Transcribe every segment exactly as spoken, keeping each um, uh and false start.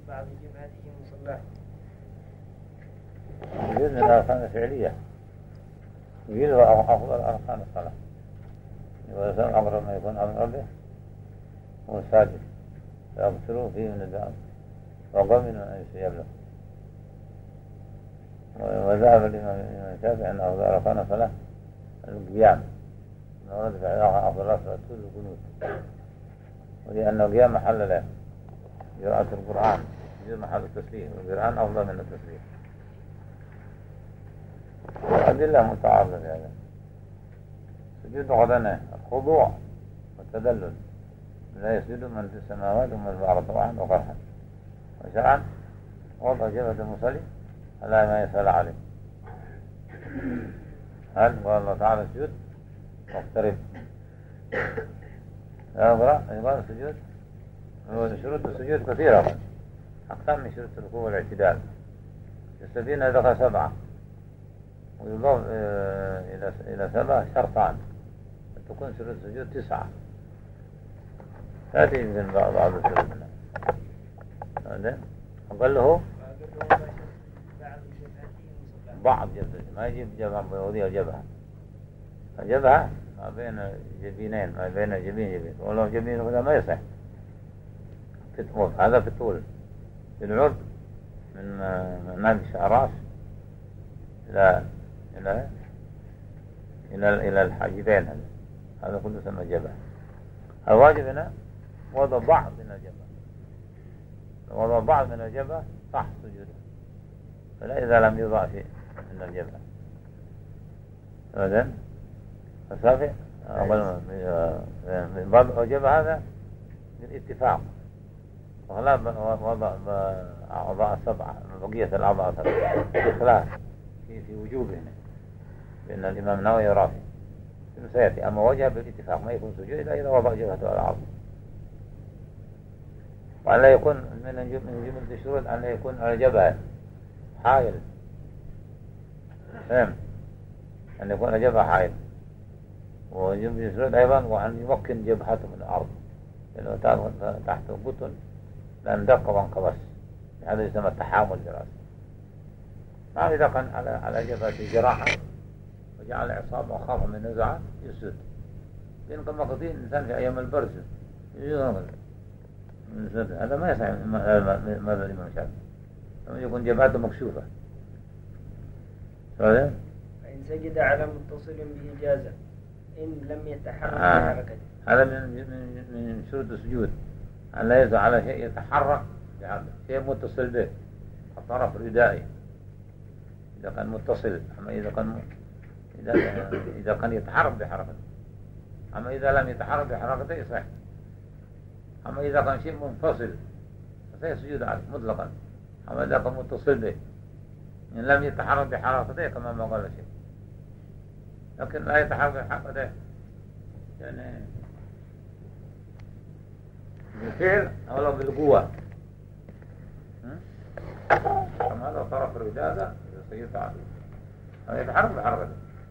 بعض جبهته مصلاه. يجوز من الأركان الفعلية، يجوز أفضل أركان الصلاة، ويسأل أمر ما يكون عن ربه هو الساجد فيغسلوا فيه من الدم وقبل أن يستجاب له. وذهب الإمام الشافعي أن أفضل أركان الصلاة القيام، ورد في علاقة أفضل الصلاة القنوت، ولأن القيام محل له قراءة القرآن يجوز محل التسليم، والقرآن أفضل من التسليم. وأدلة متعارضة في هذا. سجود غدنا الخضوع والتدلل، لا يسجد من في السماوات ومن في الأرض طوعا وكرها وشرعا، وضع جبهة المصلي على ما يسأل عليه. هل قال الله تعالى السجود واقترب يقرأ يقال السجود. شروط السجود كثيرة أكثر من شروط الركوع والاعتدال. يستفيدنا دقة سبعة، ويضاف إلى إلى سبعة شرطان تكون شروط السجود تسعة. هذه يمكن بعض الشروط منها. هذا أقله بعض جبهة، ما يجيب جبهة بيوضيها جبهة. الجبهة ما بين جبينين، ما بين جبين جبين، ولو جبين هذا ما يصح. هذا في الطول، في العرض من نبش الرأس إلى إلى إلى إلى الحاجبين، هذا هذا كله يسمى جبهة. الواجب هنا وضع بعض من الجبهة، وضع بعض من الجبهة صح سجوده، فلا إذا لم يضع شيء من الجبهة. هذا السابع وضع الجبهة هذا بالاتفاق، وخلاف وضع أعضاء سبعة بقية الأعضاء سبعة بخلاف في في وجوبه، لأن الإمام النووي يرى في سيأتي. أما وجه بالاتفاق ما يكون سجود إلا إذا وضع جبهته على الأرض. وأن لا يكون من جملة الشروط أن لا يكون على جبهة حائل، فهم؟ أن يكون على جبهة حائل. وجملة الشروط أيضا وأن يمكن جبهته من الأرض، لأنه تحت بطن لأن دق وانقبس، هذا يسمى التحامل برأسه. ما إذا كان على على جبهة جراحة وجعل عصابة وخاف من نزعة يسد. لأن كما قضي الإنسان في أيام البرد يسد، هذا ما يسعى ماذا الإمام الشافعي لما يكون جبهته مكشوفة. فإن سجد على متصل به جازا إن لم يتحرك آه. بحركته. هذا من من من شروط السجود أن لا يزع على شيء يتحرك بحركة، شيء متصل به الطرف ردائي إذا كان متصل. أما إذا كان إذا إذا كان يتحرك بحركته، أما إذا لم يتحرك بحركته يصح. أما إذا كان شيء منفصل فسيسجد عليه مطلقا. أما إذا كان متصل به إن لم يتحرك بحركته كما ما قال شيء، لكن لا يتحرك بحركته يعني بالفعل أو بالقوة. أما هذا طرف الردادة سيطع عليه، هذا يتحرك بحركته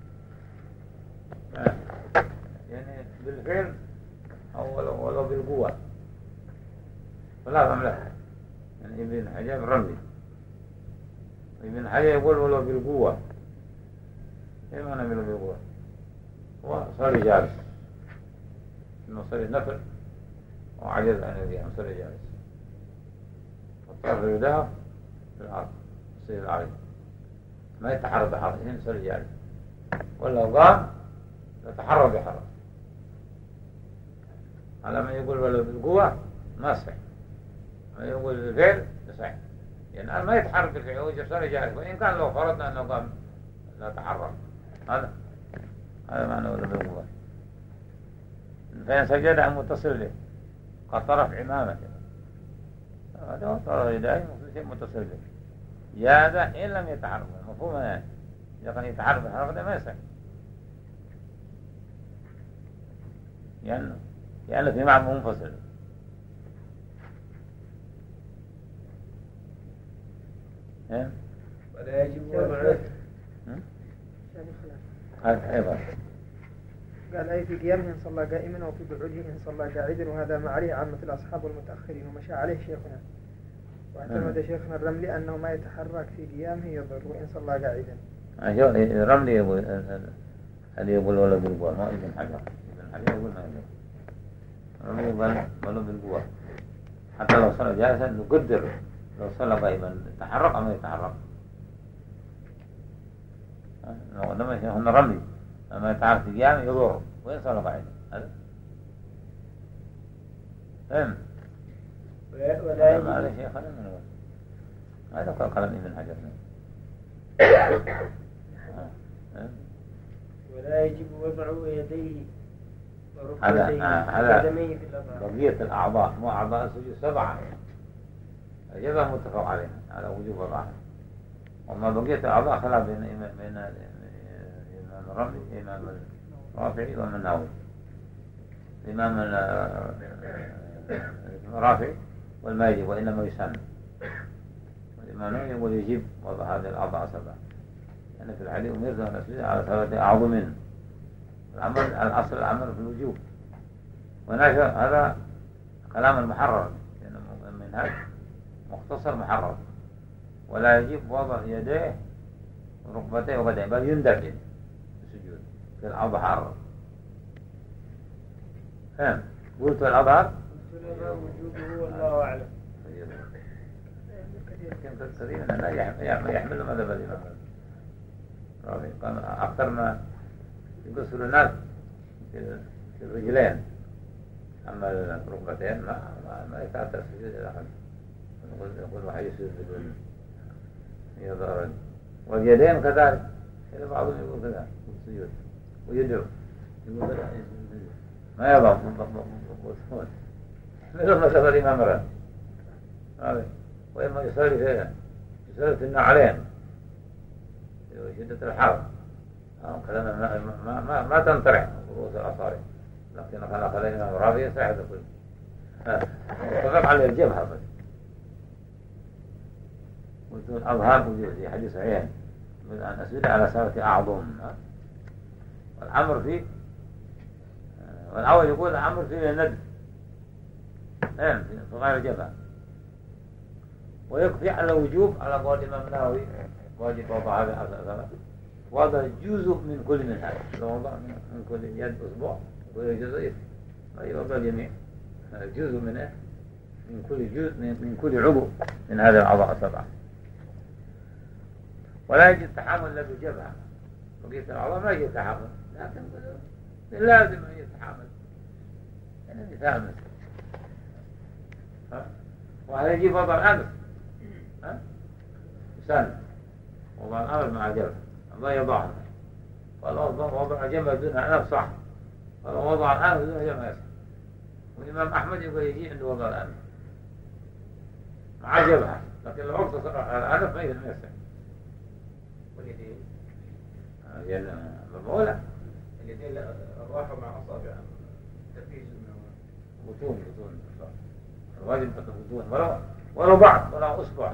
يعني بالفعل أو ولو, ولو بالقوة. فلا فهمله يعني ابن حجاب الرملي ابن حجاب يقول ولو بالقوة. إيه معنى ولو بالقوة؟ هو صار جالس إنه صار نفل وعجز عن القيام صار جالس، والطرف الرداء في الأرض يصير عليه ما يتحرك بحركة، إن صار جالس ولا قام يتحرك بحركة. على ما يقول ولو بالقوة ما صح، ما يقول بالفعل صح، يعني ما يتحرك بالفعل هو صار جالس، وإن كان لو فرضنا أنه قام لا تحرك. هذا هذا معنى ولو بالقوة. فإن سجد عن متصل له قد طرف عمامة، هذا هو طرف ردائي شيء متصل به جاز إن لم يتحرك. مفهوم يعني إذا كان يتحرك بحركة ما يصح، يعني يعني في معنى منفصل. ها؟ ولا يجب وضع هذا أيضا قال أي في قيامه إن صلى قائما وفي قعوده إن صلى قاعدا، وهذا ما عليه عامة الأصحاب والمتأخرين ومشى عليه شيخنا. واعتمد شيخنا الرملي أنه ما يتحرك في قيامه يضر وإن صلى قاعدا. أشوف الرملي يقول هل يقول ولا بالقوة، ما ابن حجر ابن حجر يقول ما يقول الرملي يقول ولا بالقوة، حتى لو صلى جالسا نقدر لو صلى قائما تحرك أو ما يتحرك. لما هنا رملي لما يتحرك في قيامه يضر وإن صلى قاعدا. هذا فهم؟ ولا ما عليه شيء خلنا نقول هذا قال كلام ابن حجر. ولا يجب وضع يديه هذا هذا وقدميه في الأضعاف. بقية الأعضاء مو أعضاء السجود سبعة أجابة متفق عليها على وجوب وضعها. وما بقية الأعضاء خلاف بين بين الإمام الرملي الإمام الرافعي ومن النووي. الإمام الرافعي والما يجب وإنما يسن، والإمام النووي يقول يجب وضع هذه الأعضاء سبعة، لأن يعني في الحديث أمرت أن أسجد على ثلاثة أعظم. العمل الأصل العمل في الوجوب، ونشر هذا كلام المحرر لأنه من هذا مختصر محرر. ولا يجب وضع يديه وركبتيه وقدميه بل يندب في السجود في الأظهر. فهم؟ قلت الأظهر وجوبه والله أعلم. كثير لا يحمل مذهب الإمام الرافعي، كان أكثر ما يقصر الناس في الرجلين، أما الركبتين ما ما, ما يتأثر السجود إلى حد يقول يقول واحد يسجد بدون يظهر. واليدين كذلك، إلى بعضهم يقول كذا السجود ويدعو يقول كذا ما يضع مثل مذهب الإمام الرافعي. وإما يصلي فيها يصلي في النعلين شدة الحر كلام ما ما ما, ما تنطرح رؤوس الأصابع، لكن كان خلال الإمام الرافعي صحيح كل اتفق على الجبهة بس. قلت الأظهار وجود في حديث صحيح من أن أسجد على سبعة أعظم، والأمر فيه والأول يقول الأمر فيه الندب في غير الجبهة، ويكفي على وجوب على قول الإمام النووي واجب وضع هذا أساسا وضع جزء من كل من هذا، لو وضع من كل يد أسبوع وكل جزء يوضع الجميع جزء منه من كل جزء من كل عضو من هذا الأعضاء السبعة. ولا يجب التحامل إلا بالجبهة، بقية الأعضاء ما يجب التحامل، لكن لازم أن يتحامل يعني مثال مثل وهذا يجب وضع الأنف سن وضع الأنف مع الجبهة الله يضعها، فلو وضع الجبهة دون الأنف صح، فلو وضع الأنف دون الجبهة يصح. والإمام أحمد يقول يجي عنده وضع الأنف مع الجبهة، لكن لو اقتصر الأنف ما يصح. واليدين اليدين مبعولة، اليدين الراحة مع أصابع تركيز بطون بطون الواجب بطون ولو ولو بعض ولا أصبع.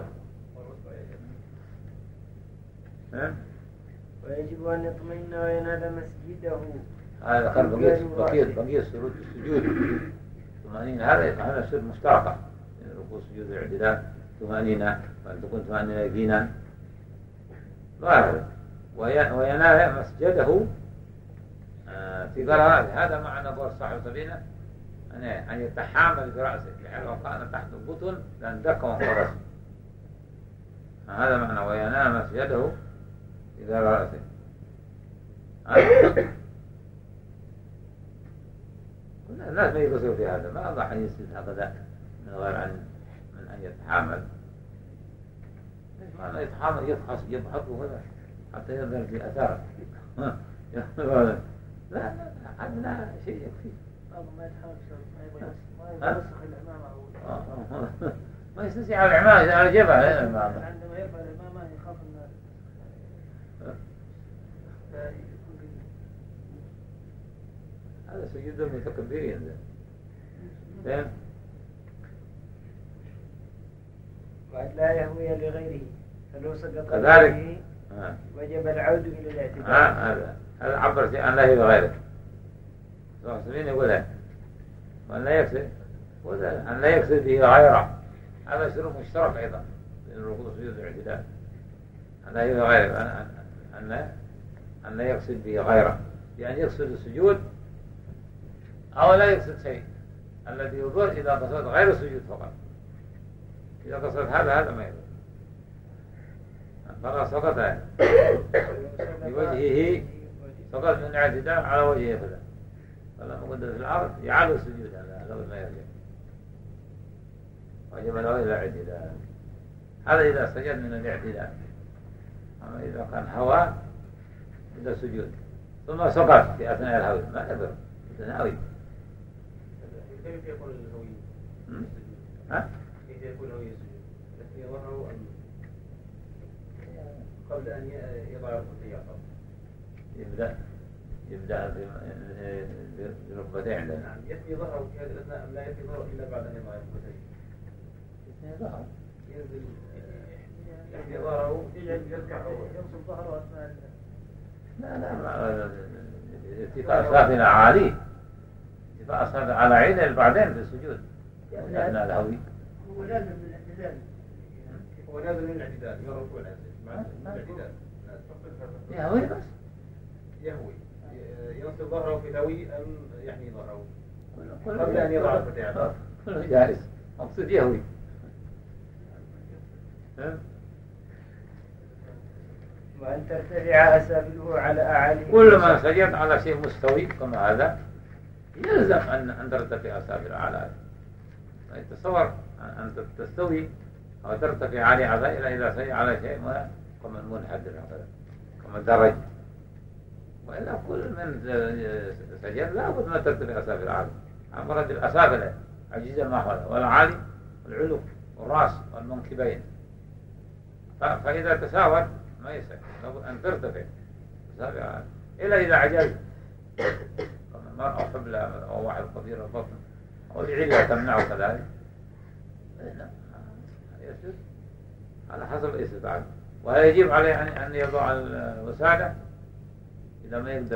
ويجب أن يطمئن وينال مسجده. هذا خلف بقية بقية بقية سجود السجود طمأنينة، هذا هذا سر مشتركة يعني ركوع سجود الاعتدال طمأنينة وأن تكون طمأنينة يقينا ظاهر وينال مسجده في قراءته. هذا معنى قول صاحب سبينة أن يتحامل برأسه بحيث لو كان تحت البطن لاندك وانقرص. هذا معنى وينال مسجده في قراءته. الناس ما يقصروا في هذا، ما أضح أن يسجد هكذا من غير أن من أن يتحامل. ليش معنى يتحامل يفحص يبحثه هذا حتى يظهر في أثاره. لا لا عندنا شيء يكفي. ما يتحامل ما يوسخ العمامة ما يستسيع على العمامة على الجبهة. عندما يرفع العمامة يخاف الناس. هذا سجود المتكبرين ده. وأن لا يهوي لغيره فلو سقط كذلك وجب العود إلى الاعتدال. هذا هذا عبر عن لا يهوي لغيره. صاحب سبيل يقول وأن لا يكسر أن لا يكسر به غيره هذا شروط مشترك أيضا بين الركوع والسجود والاعتدال. هذا هي غيره أن أن أن يقصد به غيره، بأن يقصد السجود أو لا يقصد شيء. الذي يضر إذا قصد غير السجود فقط. إذا قصد هذا هذا ما يضر. فقط سقط بوجهه، سقط من الاعتدال على وجهه كذا، فلما قدر في الأرض يعلو السجود هذا قبل ما يرجع، وجب له إلى الاعتدال. هذا إذا سجد من الاعتدال. أما إذا كان هوى إلى السجود ثم سقط في أثناء الهوي ما يضر، متناوي. كيف يكون الهوي؟ ها؟ كيف يكون الهوي السجود؟ الذي يظهره أن قبل أن يضع الركبتين يبدأ يبدأ بركبتين عندنا. نعم، يثني ظهره في هذه الأثناء أم لا يثني ظهره إلا بعد أن يضع الركبتين؟ يثني ظهره. ينزل يثني ظهره يركع ينصب ظهره أثناء. لا لا ارتفاع أصابعنا عالي، ارتفاع أصابع على عينه بعدين في السجود أثناء الهوي. هو لازم بالاعتدال. هو نازل من الاعتدال من الركوع مع الاعتدال. يهوي بس. يهوي ينصب ظهره في الهوي أم يحني ظهره قبل أن يضع الركبتين؟ كله جائز، مقصود يهوي. وأن ترتفع أسافله على أعاليه. كل من سجد على شيء مستوي كما هذا يلزم أن أن ترتفع أسافله على. تصور أن تستوي أو ترتفع عليه على إلى إذا سجد على شيء كما منحدر هكذا كما درج، وإلا كل من سجد لا بد ما ترتفع أسافله عليه. عبرت الأسافل عجيزة ما حولها والعالي والعلو والرأس والمنكبين، فإذا تساوت ما يسع، لابد أن ترتفع أسافل إلا إذا عجز المرأة حبلى أو واحد كبير البطن أو لعلة تمنعه كذلك يسر على حسب استطاعته. ولا يجب عليه أن يضع الوسادة إذا ما يقدر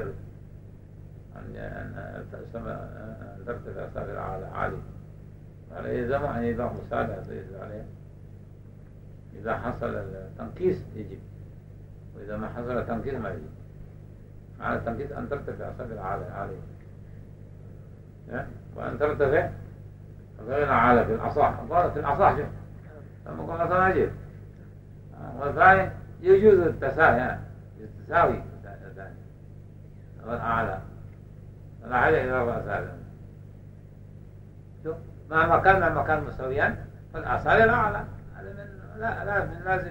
أن ترتفع أسافل على عالي، ولا يلزم أن يضع وسادة عليه. إذا حصل التنكيس يجب، وإذا ما حصل التنكيس ما يجب. معنى التنكيس أن ترتفع أسافل عليه، وأن ترتفع غير على في الأصح. قال في الأصح شوف لما قال مثلا يجب، والثاني يجوز التساوي، التساوي الثاني والأعلى فلا حاجة إلى أربع أسابيع. شوف مهما كان المكان مستويا فالأسابيع الأعلى هذا من لا لا من لازم.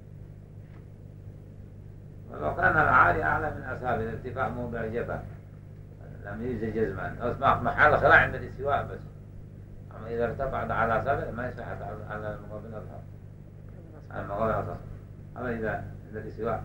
ولو كان العالي أعلى من أسابيع الارتفاع موضع الجبهة لم يجز جزما، أو محل خلاع عند الاستواء بس. أما إذا ارتفع على أسابيع ما يصح على المقابل الأظهر، على المقابل الأظهر. أما إذا عند الاستواء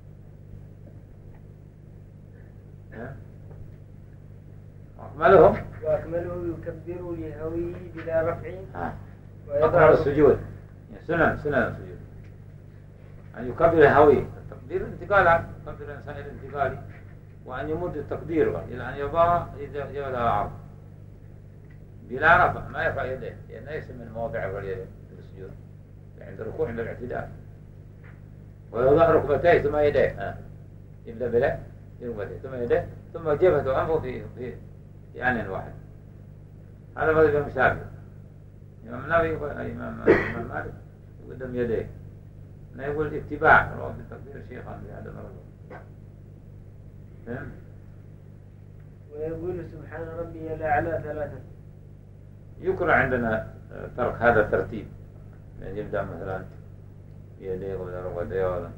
أكملهم وأكمله يكبر لهويه بلا رفع ويقرأ السجود. سنن سنن السجود أن يكبر الهوي، التقدير الانتقال، يكبر الإنسان الانتقالي، وأن يمد التقدير إلى أن يضع يدها العرض بلا رفع، ما يرفع يديه لأنه ليس من مواضع اليدين في السجود عند الركوع عند الاعتدال. ويضع ركبتيه ثم يديه، يبدأ بلا ركبتيه ثم يديه ثم جبهته وأنفه في في في آن واحد. هذا مذهب الإمام الشافعي. الإمام النووي يقول الإمام مالك قدم يديه، لا يقول اتباع رواه بالتقدير شيخا بهذا المرض. فهم؟ ويقول سبحان ربي الأعلى ثلاثة. يكره عندنا ترك هذا الترتيب، يعني يبدأ مثلا بيديه ولا ركبتيه ولا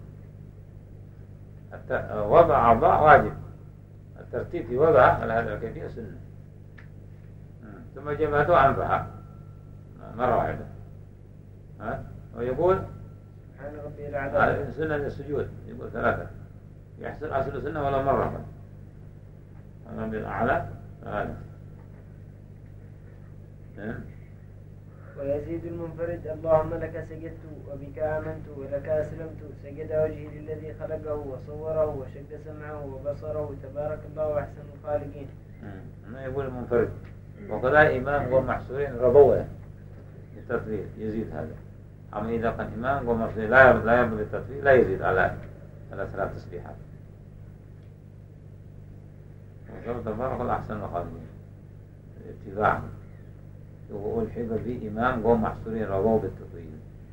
وضع أعضاء واجب، الترتيب في وضعها على هذا الكيفية سنة. ثم جبهته أنفها مرة واحدة. ها؟ ويقول سبحان ربي الأعلى هذا سنة للسجود، يقول ثلاثة يحصل أصل سنة ولا مرة. أما بالأعلى هذا. ويزيد المنفرد اللهم لك سجدت وبك آمنت ولك أسلمت، سجد وجهي للذي خلقه وصوره وشد سمعه وبصره، تبارك الله أحسن الخالقين. ما يقول المنفرد وقضاء إمام ومحصورين ربوه بالتطويل يزيد هذا. أما إذا كان إمام ومصلي لا يرضى لا يرضى بالتطويل لا يزيد على على ثلاث تسبيحات. وقال تبارك الله أحسن الخالقين اتباعا. والحب به إمام قوم محصورين رضوا بالتطويل.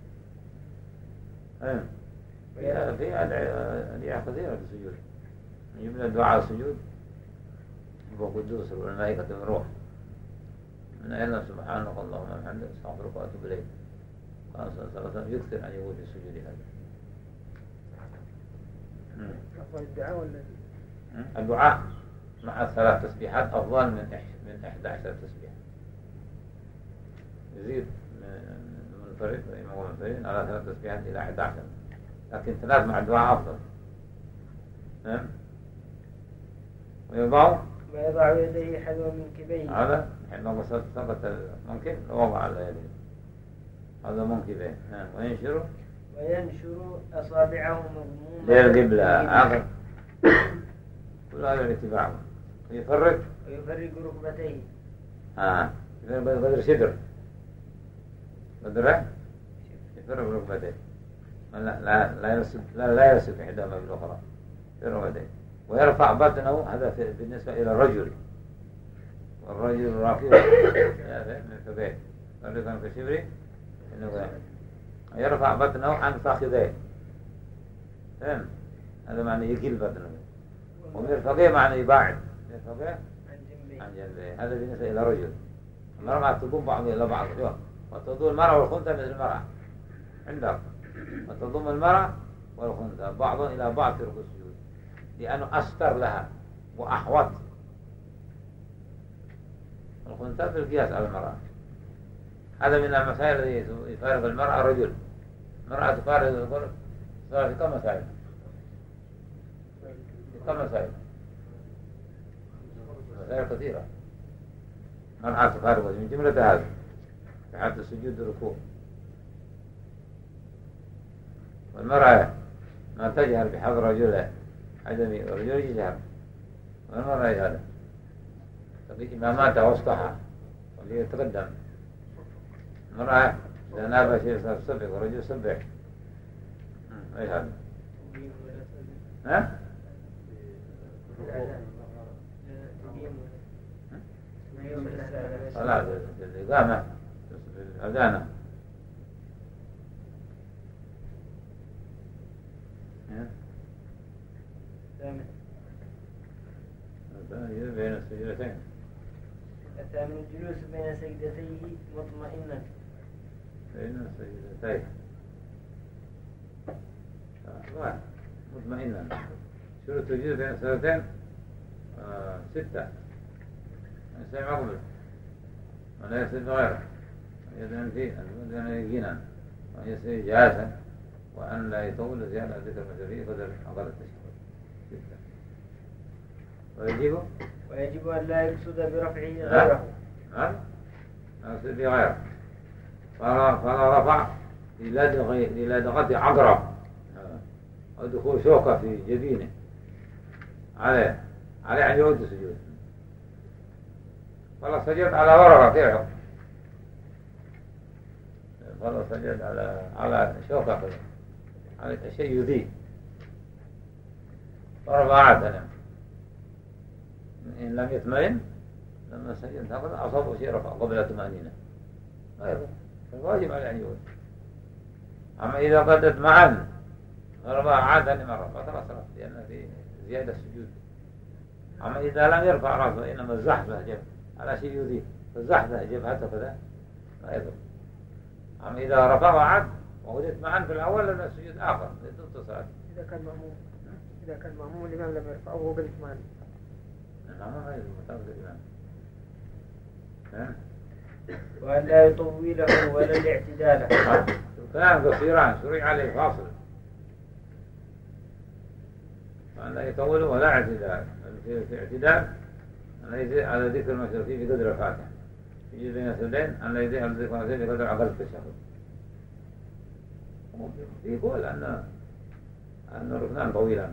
أيه. في في أدعية كثيرة في السجود. من جملة دعاء السجود هو قدوس والملائكة والروح. من أين سبحانك اللهم وبحمدك أستغفرك وأتوب إليك. قال صلى الله عليه وسلم يكثر أن يقول في السجود هذا. أفضل الدعاء ولا الدعاء مع الثلاث تسبيحات أفضل من من إحدى عشر تسبيح. يزيد من منفرد وإمام منفرد على ثلاث تسبيحات إلى إحدى عشر، لكن ثلاث مع الدعاء أفضل. نعم. ويضع ويضع يديه حذو منكبيه. هذا حينما ثبت ممكن وضع على يديه هذا منكبيه. نعم. وينشر وينشر أصابعه مضمومة للقبلة آخر. كل هذا الاتباع. ويفرق ويفرق ركبتيه. آه بدر شدر بدر يفرق ركبتيه. لا لا لا يلصق لا لا يلصق إحداهما بالأخرى في ركبتيه. ويرفع بطنه هذا بالنسبة إلى الرجل. والرجل راكب من فبيه فرقا كشبري إنه يرفع بطنه عن فخذيه. فهم؟ هذا معنى يقل بطنه. ومن الفقيه معنى يباعد من الفقيه عن جنبه. هذا بالنسبة إلى رجل. المرأة تضم بعض إلى بعض وتضم المرأة والخنثى مثل المرأة عندك، وتضم المرأة والخنثى بعض إلى بعض في ركوع السجود لأنه أستر لها وأحوط. الخنثى بالقياس على المرأة. هذا من المسائل التي يفارق المرأة الرجل. المرأة تفارق الرجل صار في كم مسائل؟ في كم مسائل؟ مسائل كثيرة. المرأة تفارق من جملة هذا في حالة السجود والركوع. والمرأة ما تجهر بحضر رجلها عدمي والرجل يجهر. والمرأة هذا تقي إماماتها وسطها واللي يتقدم. المرأة إذا نابها شيء صار سبق والرجل سبق. أي هذا؟ ها؟ صلاة الإقامة الأذانة. الثامن بين السجدتين. الثامن الجلوس بين سجدتيه مطمئنا. بين السجدتين واحد مطمئنا. شروط السجود بين السجدتين آه ستة. الإنسان مقبل ولا يسجد غيره ويدعن فيه أن يدعن يقينا وأن يسجد جالسا وأن لا يطول زيادة ذكر المسافية قدر أقل التشهد. ستة. ويجب ويجب أن لا يقصد برفعه غيره. نعم لا يقصد بغيره. فلا, فلا رفع للدغة عقرب ودخول شوكة في جبينه عليه عليه أن يعود السجود. فلا سجد على ورقة كيف؟ فلا سجد على على شوكة كذا على شيء يذيب. فرفع عادة إن لم يطمئن لما سجد هكذا أصابه شيء رفع قبل الطمأنينة. غيره فالواجب عليه أن يعود. أما إذا قد اطمأن فرفع عادة مرة فلا صلاة لأن في زيادة السجود. أما إذا لم يرفع رأسه إنما الزحفة جب على شيء يذيب فالزحفة جبهته كذا لا يضر. أما إذا رفع وعد ووجدت معا في الأول لأن السجود آخر ضد الصلاة. إذا كان مأموم إذا كان مأموم الإمام لم يرفعه وهو بالاطمئنان. نعم غير مطابق الإمام. وأن لا يطوله ولا الاعتدال. كلام قصيران شريع عليه فاصل. وأن لا يطوله ولا اعتدال. في اعتدال على ذكر المشروع فيه بقدر الفاتحة. يجي بين السدين أن لا يزيد على ذكر المشروع بقدر أقل التشهد. يقول أن أن ركنان طويلا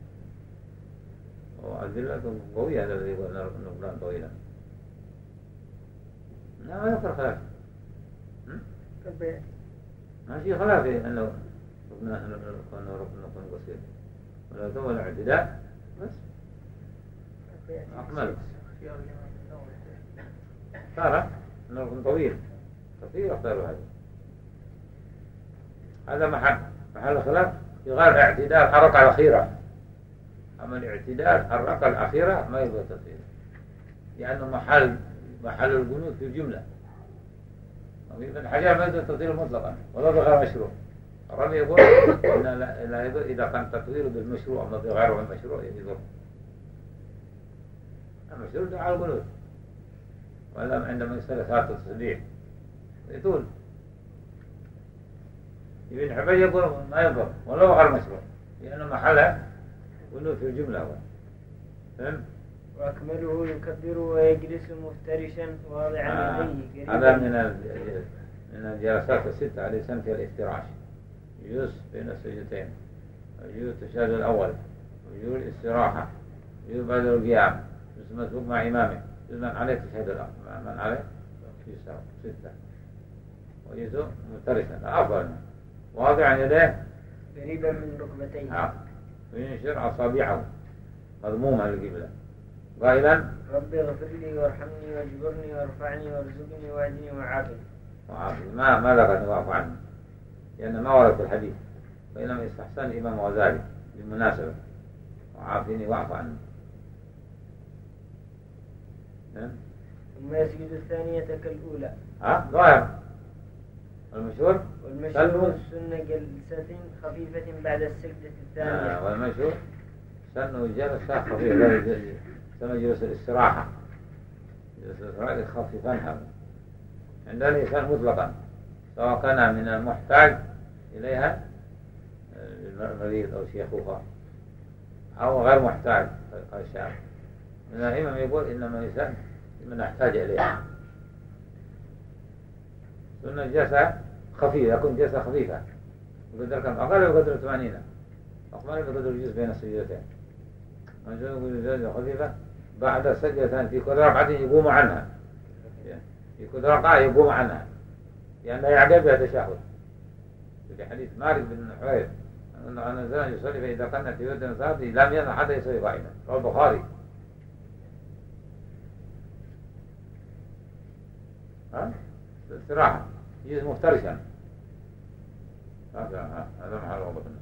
وأدلة قوية هذا الذي يقول أن ركنان طويلا. لا ما يذكر خلاف. البيت. ما في خلاف في أنه ركن أنه ركن ركن قصير ولا ثم الاعتدال بس أكمل. صار أنه ركن طويل قصير اختاروا هذا. هذا محل محل خلاف في غير اعتدال الركعة الأخيرة. أما الاعتدال الركعة الأخيرة ما يبغى تطويل لأنه محل محل القنوت في الجملة. ابن حجر ما يجوز التطويل مطلقا ولا بغير مشروع. الرمي يقول إن لا, لا يجوز إذا كان تطويل بالمشروع أما بغير المشروع يجوز. المشروع ده على القنوت ولا عندما يصل صلاة التسبيح يطول. ابن حجر يقول ما يضر ولا بغير مشروع لأنه محله قنوت في الجملة هو. فهم؟ وأكمله يكبر ويجلس مفترشا واضعا آه. يديه. هذا من من الجلسات الستة على سنة الافتراش. يجوز بين السجدتين ويجوز التشهد الأول ويجوز الاستراحة ويجوز بعد القيام يجوز مسبوق مع إمامه يجوز من عليه التشهد الأول من عليه يساوي ستة ويجوز مفترشا أفضل واضعا يديه قريبا من ركبتيه. آه. وينشر أصابعه مضمومة للقبلة قائلا ربي اغفر لي وارحمني واجبرني وارفعني وارزقني واهدني وعافني. وعافني ما ما لقد واعف عني لأن ما ورد في الحديث وإنما استحسن الإمام غزالي بالمناسبة وعافني واعف عني. ثم يسجد الثانية كالأولى. ها ظاهر المشهور والمشهور السنة جلسة خفيفة بعد السجدة الثانية. آه والمشهور سنه جلسة خفيفة سنة جلسة الاستراحة جلسة الاستراحة يخففنها عند الإنسان مطلقا سواء كان من المحتاج إليها المريض أو شيخوخة أو غير محتاج الشاب. من الإمام يقول إنما الإنسان من يحتاج إليها. سنة جلسة خفيفة يكون جلسة خفيفة بقدر كم أقل بقدر ثمانين أقل بقدر الجزء بين السجدتين. من يقول جلسة خفيفة بعد السجدتين في كل ركعة يقوم عنها في كل ركعة يقوم عنها لأنه يعقب بها تشهد. في حديث مالك بن حويرث أنه الإنسان يصلي فإذا كان في ود صادي لم يزل حتى يصلي قائما. رواه البخاري. ها استراحة يجلس مفترشا. هذا هذا محل وضعنا.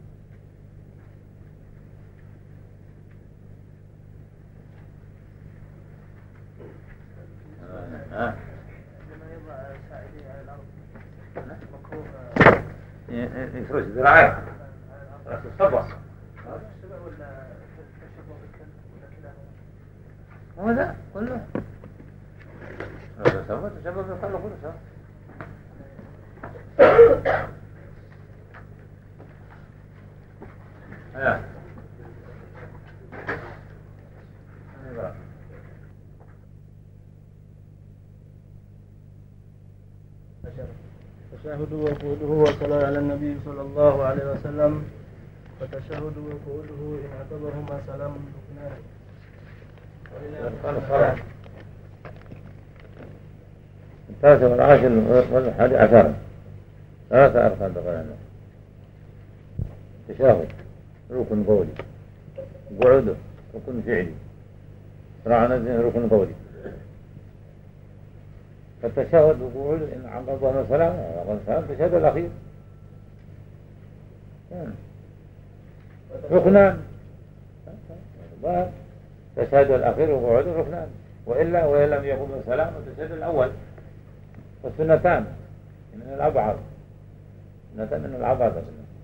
ها لما يضع ساعديه على الأرض مكروه يفرش ذراعيه راس الصبر السبع ولا تشبه بالكلب ولا كلاهما؟ هو ذا كله راس الصبر تشبه بالكلب كله سوا. هيا تشهد وقوله والصلاة على النبي صلى الله عليه وسلم. وتشهد وقوله إن اعتبرهما سلام ركنان. الثالث والعاشر والحادي عشر ثلاثة أركان تقرأنا. تشهد ركن قولي قعوده ركن فعلي رعنا ركن قولي. فالتشهد وقوله إن عقبه السلام عقبه السلام تشهد الأخير ركنان. تشهد الأخير وقعوده ركنان وإلا وإن لم يقم السلام وتشهد الأول. والسنتان من الأبعاد سنتان من الأبعاد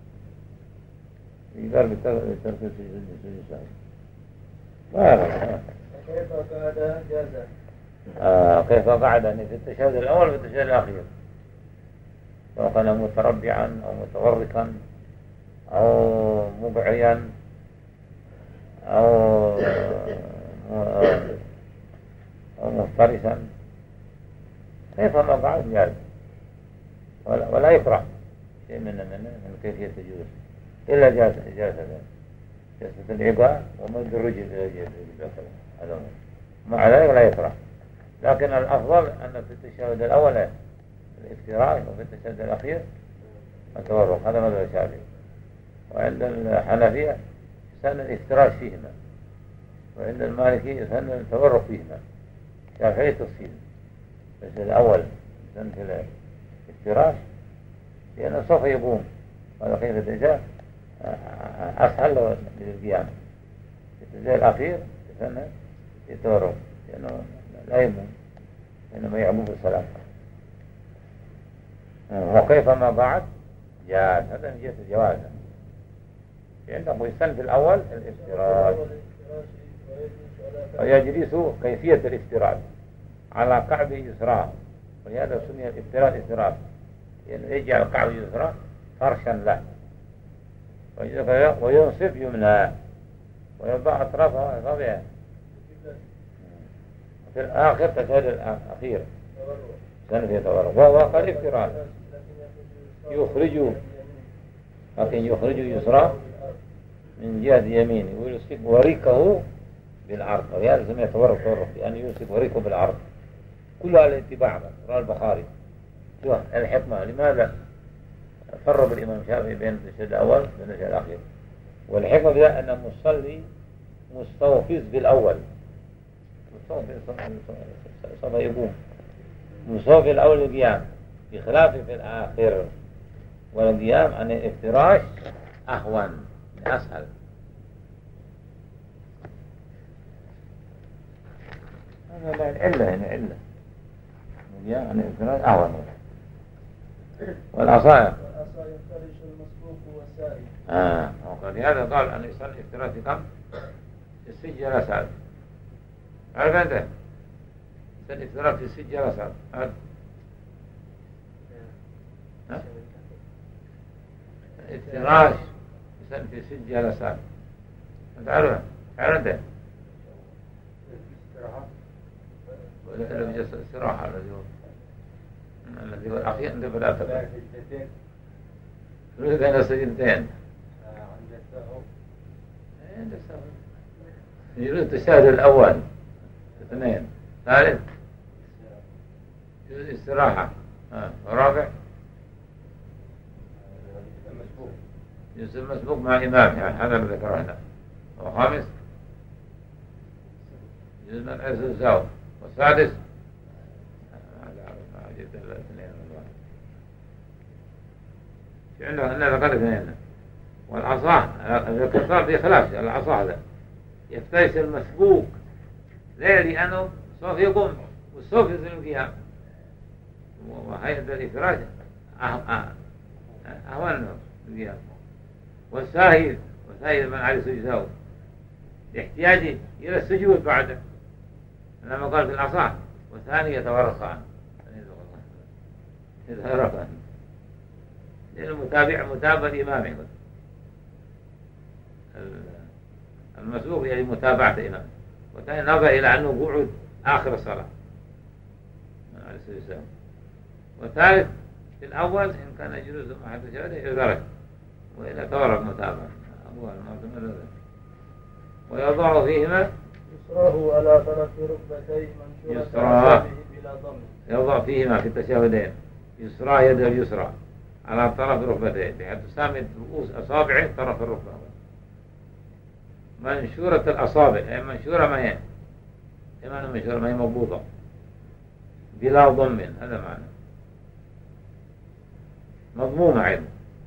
يقال بالترك السجود السهل. ما يغلق كيف قعد جاز. آه كيف قعد يعني في التشهد الأول وفي التشهد الأخير سواء كان متربعا أو متوركا أو مبعيا أو أو مفترسا كيف ما قعد جاز ولا, ولا يكره شيء من من من كيفية الجلوس إلا جاز جاز جلسة العقاء ومد الرجل إلى الرجل هذا مع ذلك لا يكره. لكن الأفضل أن في التشهد الأول الافتراش وفي التشهد الأخير التورق، هذا مذهب الشافعي. وعند الحنفية يسن الافتراش فيهما، وعند المالكي يسن التورق فيهما. الشافعي تفصيل، بس الأول يسن في الافتراش لأنه سوف يقوم، هذا كيف الدجاء أسهل للقيام. الدجاء الأخير يسن التورق لأنه لا يقوم، إنما يعقوب السلام. وكيفما بعد جاء، هذا من جهة الجواز. عندهم يسن في الأول الافتراش، ويجلس كيفية الافتراش على كعب يسرى، ولهذا سمي الافتراش افتراش، لأنه يعني يجعل كعب يسرى فرشا له، وينصب يمنى ويضع أطرافها أصابعه. في الآخر تشهد الأخير سن في تورق، وهو الافتراش يخرج، لكن يخرج يسرى من جهة يمينه ويلصق وريكه بالعرض، وهذا سمي تورق تورق، لأنه يلصق وريكه بالعرض. كلها الاتباع. رواه البخاري. الحكمة لماذا فرق الإمام الشافعي بين التشهد الأول وبين التشهد الأخير؟ والحكمة بها أن المصلي مستوفز بالأول، سوف يقوم مستوفز الأول القيام، بخلاف في الآخر، والقيام عن الافتراش أهون أسهل. هذا العلة هنا علة، القيام عن الافتراش أهون. والعصاية والعصا يفترش المسبوق والسائل. آه وقد هذا قال أن يصلي افتراش كم؟ الست جلسات. عارف أنت؟ يصلي افتراش في الست جلسات. عارف؟ افتراش يصلي في ست جلسات. أنت عارف؟ عارف أنت؟ ولا اللي بجلس استراحة الذي هو الذي هو الأخير عند ثلاثة. يريد أن سجدتين. عند السهو. يريد التشهد الأول اثنين، ثالث يريد استراحة، ها رابع يصير مسبوق مع إمام، يعني هذا اللي ذكره هنا. وخامس يجوز من عرس الزاو، والسادس ما جبت الاثنين في عنده هنا ذكر اثنين. والعصا الكفار في خلاف العصا هذا يفترس المسبوق، ليه؟ لأنه سوف يقوم وسوف يصل القيام، وهيئة الإفراج أهون القيام. والساهي وساهي من عليه سجده لاحتياجه إلى السجود بعده، لما قال في العصا والثاني يتورقان يتورقان لأنه متابع متابع الإمام. المسبوق يعني متابعة الإمام، والثاني نظر إلى أنه قعد آخر الصلاة من عليه السجود. والثالث في الأول إن كان جلوس مع التشهد يدرك، وإلى تورق متابعة أبوها المعتمد، ويضع فيهما يسراه على طرف ركبتيه منشورة بلا ضم. يضع فيهما في التشهدين يسرى يد اليسرى على طرف ركبتيه، بحيث تسامد رؤوس أصابعه طرف الركبة. منشورة الأصابع هي منشورة ما هي إما منشورة ما هي مضبوطة بلا ضم، هذا معنى مضمومة عين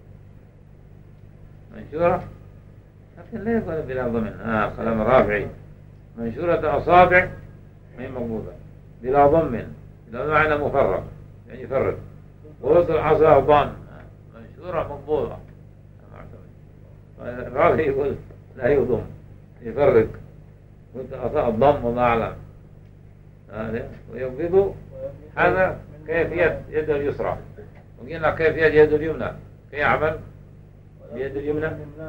منشورة، لكن لا يقول بلا ضم. آه كلام رافعي. منشورة الأصابع ما هي مضبوطة بلا ضم، بلا معنى مفرق يعني يفرق. ووسط العصا ضم، منشورة مضبوطة. الرافعي يقول لا يضم يفرق، قلت أصاب الضم وما أعلم هذا. ويقبض هذا كيفية يد اليسرى، وقلنا كيفية يد اليمنى كيف يعمل بيد اليمنى.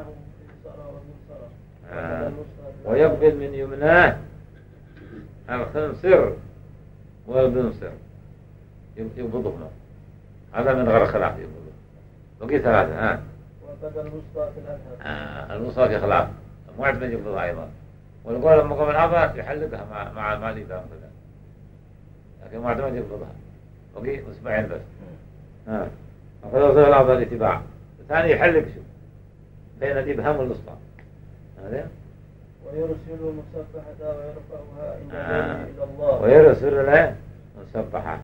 آه. ويقبض من يمناه الخنصر والبنصر يقبضهما، هذا من غير خلاف يقبضه. وقيل ثلاثة. ها وقد الوسطى في الأذهب. آه. الوسطى في خلاف معد من يقبضها أيضا، والقول لما قبل الأبا يحلقها مع مع مع الإدام كذا، لكن معد من يقبضها. بقي أصبعين بس. ها هكذا وصل الأعضاء الاتباع. الثاني يحلق شو بين الإبهام والإصبع هذا. ويرسل المسبحة ويرفعها عند آه. إلى الله. ويرسل له مسبحة